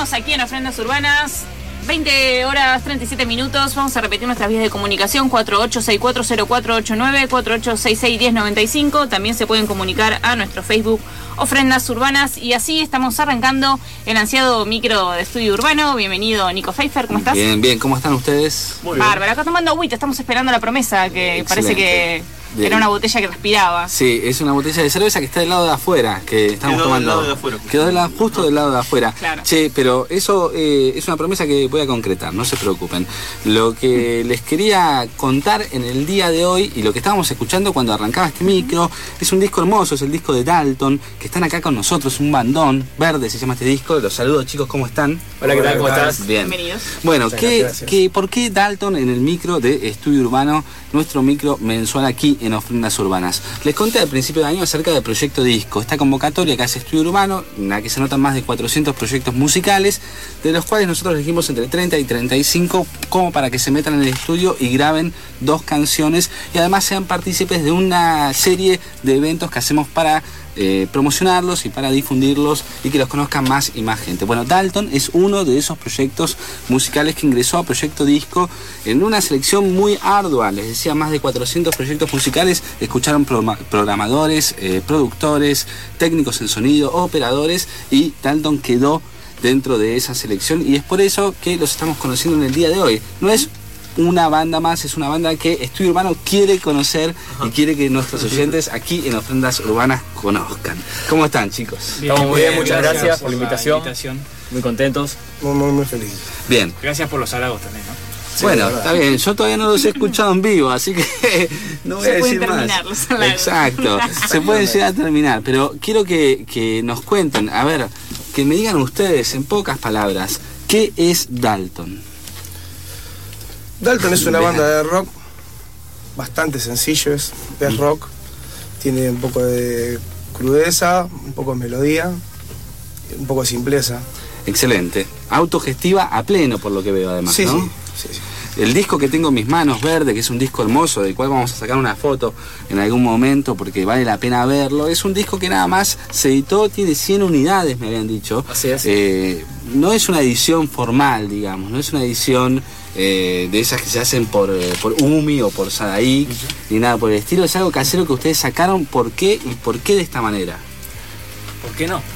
Seguimos aquí en Ofrendas Urbanas, 20 horas 37 minutos. Vamos a repetir nuestras vías de comunicación: 48640489, 48661095. También se pueden comunicar a nuestro Facebook Ofrendas Urbanas. Y así estamos arrancando el ansiado micro de Estudio Urbano. Bienvenido, Nico Pfeiffer, ¿cómo estás? Bien, bien, ¿cómo están ustedes? Muy bien. Bárbara, acá tomando agüita, estamos esperando la promesa, que excelente. Parece que bien. Era una botella que respiraba. Sí, es una botella de cerveza que está del lado de afuera, que estamos tomando. Del lado de afuera. Quedó justo del lado de afuera. Claro. Che, pero eso es una promesa que voy a concretar, no se preocupen. Lo que les quería contar en el día de hoy, y lo que estábamos escuchando cuando arrancaba este micro, es un disco hermoso, es el disco de Dalton, que están acá con nosotros, un bandón verde se llama este disco. Los saludo, chicos, ¿cómo están? Hola, ¿qué tal? ¿Cómo estás? Bien. Bienvenidos. Bueno, ¿por qué Dalton en el micro de Estudio Urbano, nuestro micro mensual aquí en Ofrendas Urbanas? Les conté al principio de año acerca del proyecto disco, esta convocatoria que hace Estudio Urbano, en la que se anotan más de 400 proyectos musicales, de los cuales nosotros elegimos entre 30 y 35 como para que se metan en el estudio y graben 2 canciones y además sean partícipes de una serie de eventos que hacemos para promocionarlos y para difundirlos y que los conozcan más y más gente. Bueno, Dalton es uno de esos proyectos musicales que ingresó a Proyecto Disco en una selección muy ardua. Les decía, más de 400 proyectos musicales. Escucharon programadores, productores, técnicos en sonido, operadores, y Dalton quedó dentro de esa selección y es por eso que los estamos conociendo en el día de hoy. No es una banda más, es una banda que Estudio Urbano quiere conocer y quiere que nuestros oyentes aquí en Ofrendas Urbanas conozcan. ¿Cómo están, chicos? Bien, estamos muy bien, muchas gracias por la invitación. Muy contentos. Muy felices. Bien. Gracias por los halagos también, ¿no? Sí, bueno, está bien, yo todavía no los he escuchado en vivo, así que no voy a decir más. Los halagos. Exacto, se pueden llegar a terminar, pero quiero que nos cuenten, a ver, que me digan ustedes en pocas palabras, ¿qué es Dalton? Dalton es una banda de rock bastante sencillo, es rock, tiene un poco de crudeza, un poco de melodía, un poco de simpleza. Excelente, autogestiva a pleno por lo que veo además, sí, ¿no? Sí. El disco que tengo en mis manos, Verde, que es un disco hermoso, del cual vamos a sacar una foto en algún momento porque vale la pena verlo. Es un disco que nada más se editó, tiene 100 unidades, me habían dicho. Así es. No es una edición formal, digamos, no es una edición de esas que se hacen por UMI o por Sadaí, ni nada por el estilo. Es algo casero que ustedes sacaron. ¿Por qué y por qué de esta manera? ¿Por qué no?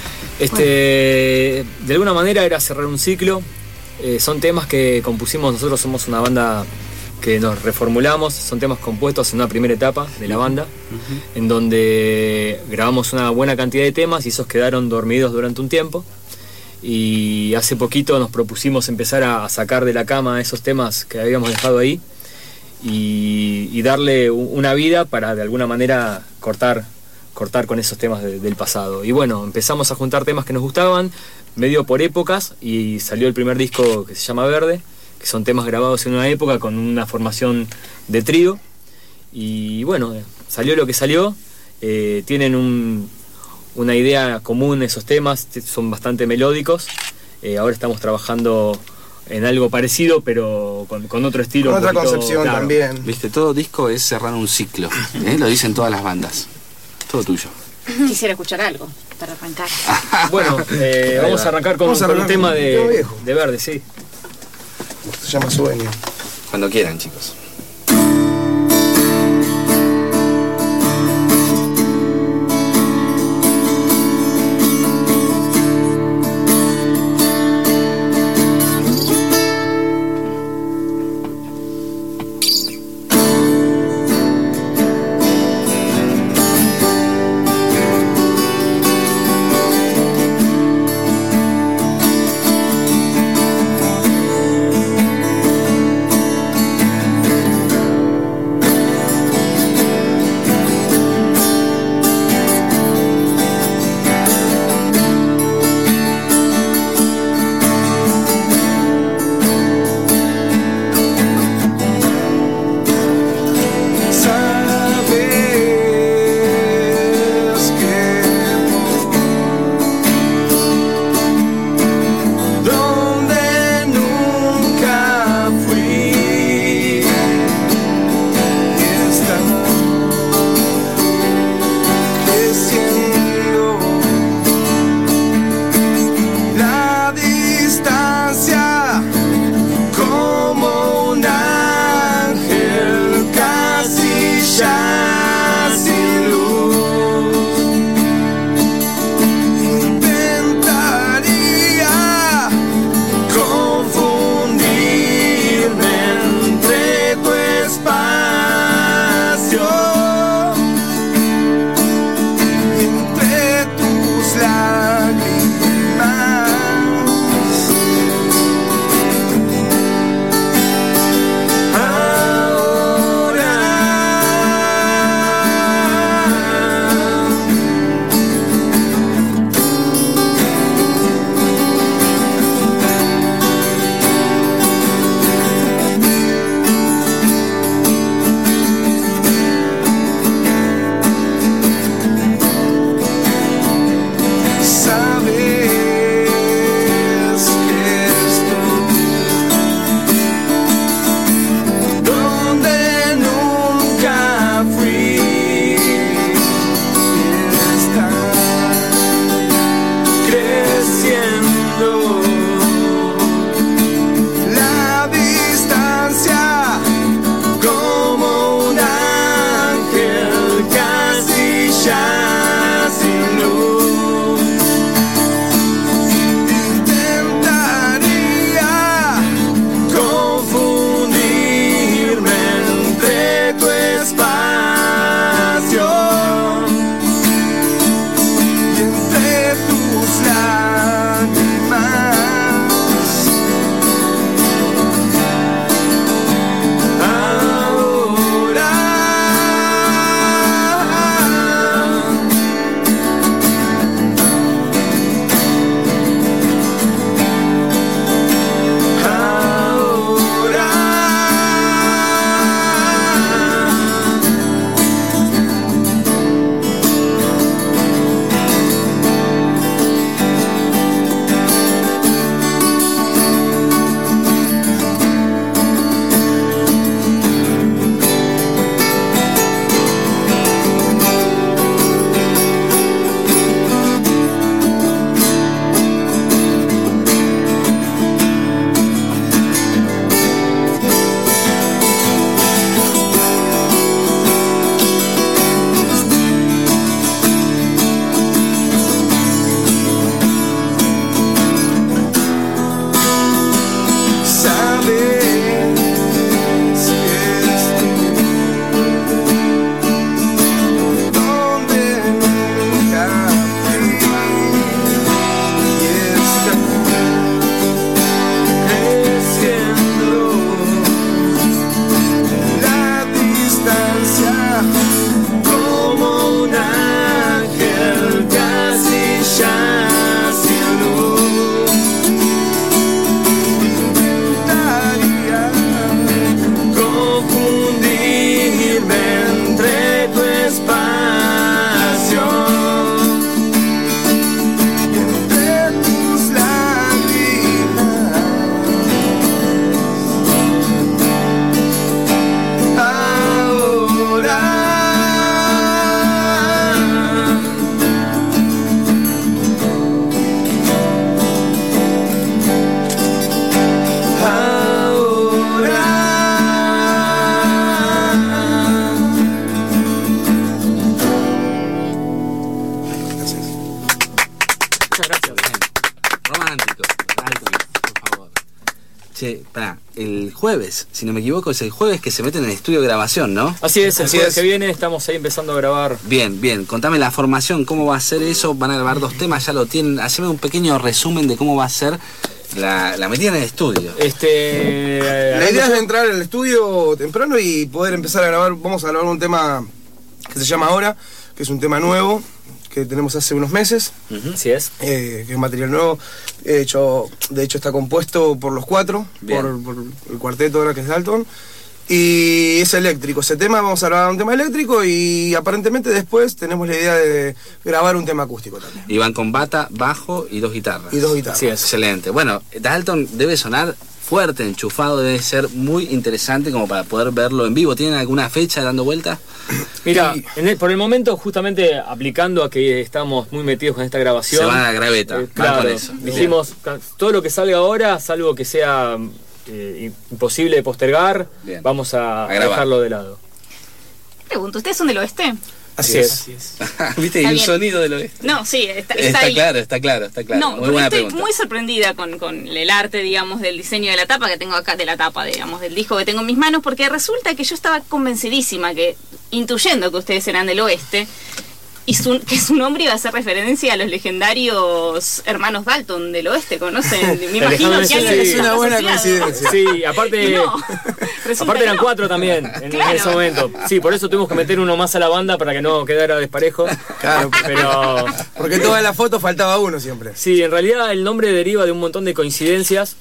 De alguna manera era cerrar un ciclo. Son temas que compusimos, nosotros somos una banda que nos reformulamos, son temas compuestos en una primera etapa de la banda, en donde grabamos una buena cantidad de temas y esos quedaron dormidos durante un tiempo, y hace poquito nos propusimos empezar a sacar de la cama esos temas que habíamos dejado ahí y darle una vida para de alguna manera cortar con esos temas del pasado. Y bueno, empezamos a juntar temas que nos gustaban, medio por épocas, y salió el primer disco que se llama Verde, que son temas grabados en una época con una formación de trío. Y bueno, salió lo que salió. Tienen una idea común esos temas, son bastante melódicos. Ahora estamos trabajando en algo parecido, pero con otro estilo. Con otra concepción, claro. También. Viste, todo disco es cerrar un ciclo, lo dicen todas las bandas. Todo tuyo. Quisiera escuchar algo para arrancar. Bueno, vamos a arrancar con un tema de Verde, sí. Se llama Sueño. Cuando quieran, chicos. Muchas gracias. Romántico. Dalton, por favor. Che, el jueves, si no me equivoco, es el jueves que se meten en el estudio de grabación, ¿no? Así es, el jueves que viene estamos ahí empezando a grabar. Bien, contame la formación, cómo va a ser eso, van a grabar 2 temas, ya lo tienen, haceme un pequeño resumen de cómo va a ser la metida en el estudio. La idea es entrar al estudio temprano y poder empezar a grabar. Vamos a grabar un tema que se llama Ahora, que es un tema nuevo que tenemos hace unos meses. Así es. Que es material nuevo. De hecho está compuesto por los 4, por el cuarteto ahora que es Dalton. Y es eléctrico. Ese tema, vamos a grabar un tema eléctrico y aparentemente después tenemos la idea de grabar un tema acústico también. Y van con bata, bajo y 2 guitarras. Y 2 guitarras. Sí, excelente. Bueno, Dalton debe sonar fuerte, enchufado, debe ser muy interesante como para poder verlo en vivo. ¿Tienen alguna fecha dando vuelta? Mira, por el momento, justamente aplicando a que estamos muy metidos con esta grabación. Se van a la graveta. Claro, con eso. Dijimos, todo lo que salga ahora, salvo que sea imposible de postergar, bien, vamos a dejarlo de lado. Pregunto, ¿ustedes son del oeste? Así es. ¿Viste? Y un sonido del oeste. No, sí, está ahí. Está claro. No, muy buena estoy pregunta. muy sorprendida con el arte, digamos, del diseño de la tapa que tengo acá, digamos, del disco que tengo en mis manos, porque resulta que yo estaba convencidísima que, intuyendo que ustedes eran del oeste, y que su nombre iba a hacer referencia a los legendarios hermanos Dalton del oeste, ¿conocen? Me imagino que alguien es una buena coincidencia. Sí, aparte, aparte eran 4 también en ese momento. Sí, por eso tuvimos que meter uno más a la banda para que no quedara desparejo. Claro, pero porque toda la foto faltaba uno siempre. Sí, en realidad el nombre deriva de un montón de coincidencias.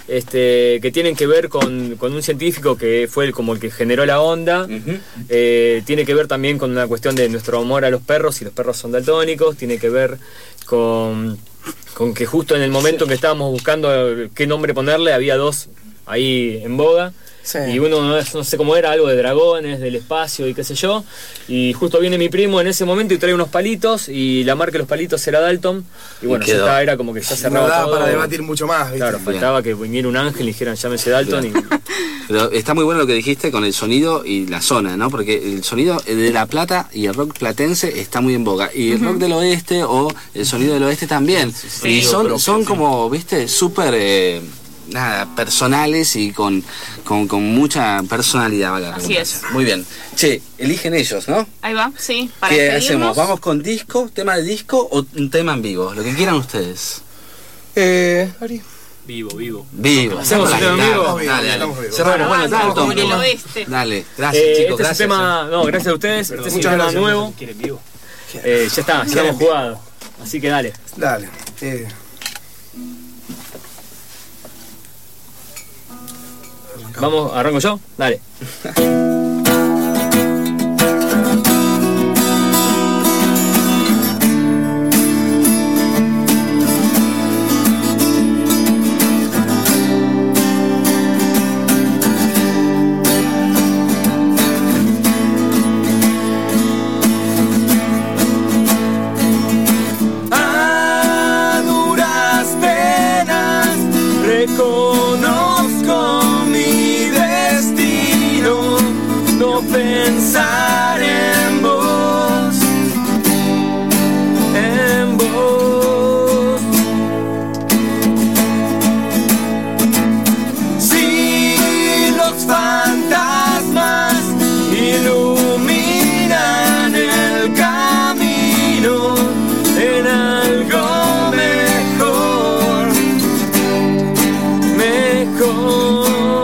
Que tienen que ver con un científico que fue como el que generó la onda. Tiene que ver también con una cuestión de nuestro amor a los perros, y los perros son daltónicos. Tiene que ver con que justo en el momento en que estábamos buscando qué nombre ponerle, había 2 ahí en boga. Sí. Y uno no sé cómo era, algo de dragones, del espacio y qué sé yo. Y justo viene mi primo en ese momento y trae unos palitos, y la marca de los palitos era Dalton. Y bueno, ya era como que ya cerraba no daba todo. Para debatir mucho más, ¿viste? Claro, faltaba que viniera un ángel y dijeran llámese Dalton. Y... Pero está muy bueno lo que dijiste con el sonido y la zona, ¿no? Porque el sonido de La Plata y el rock platense está muy en boga. Y el rock del oeste o el sonido del oeste también. Sí, y son como, ¿viste? Súper... personales y con mucha personalidad. Así es. Muy bien. Che, eligen ellos, ¿no? Ahí va, sí. ¿Qué hacemos? ¿Vamos con disco, tema de disco o un tema en vivo? Lo que quieran ustedes. Ari. Vivo. Hacemos un tema en vivo. Dale. Cerramos. Bueno, Dalton. Dale, gracias chicos. Este es un tema, gracias a ustedes. Este es un tema nuevo. Ya está, ya hemos jugado. Así que dale. Dale. Vamos, ¿arranco yo? Dale. A duras penas reconozco mi destino, no pensar en vos, en vos. Si los fantasmas iluminan el camino en algo mejor, mejor.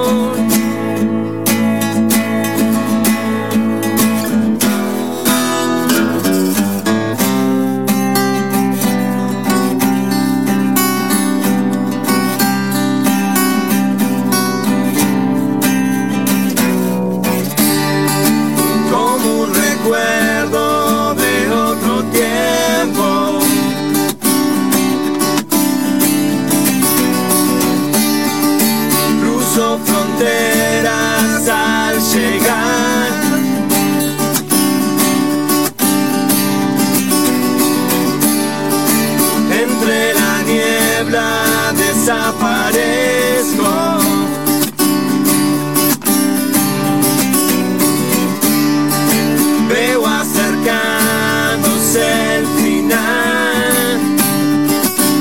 Como un recuerdo de otro tiempo, cruzo fronteras al llegar, entre la niebla desaparezco. Veo acercándose el final.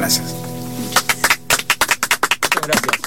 Gracias. Muchas gracias.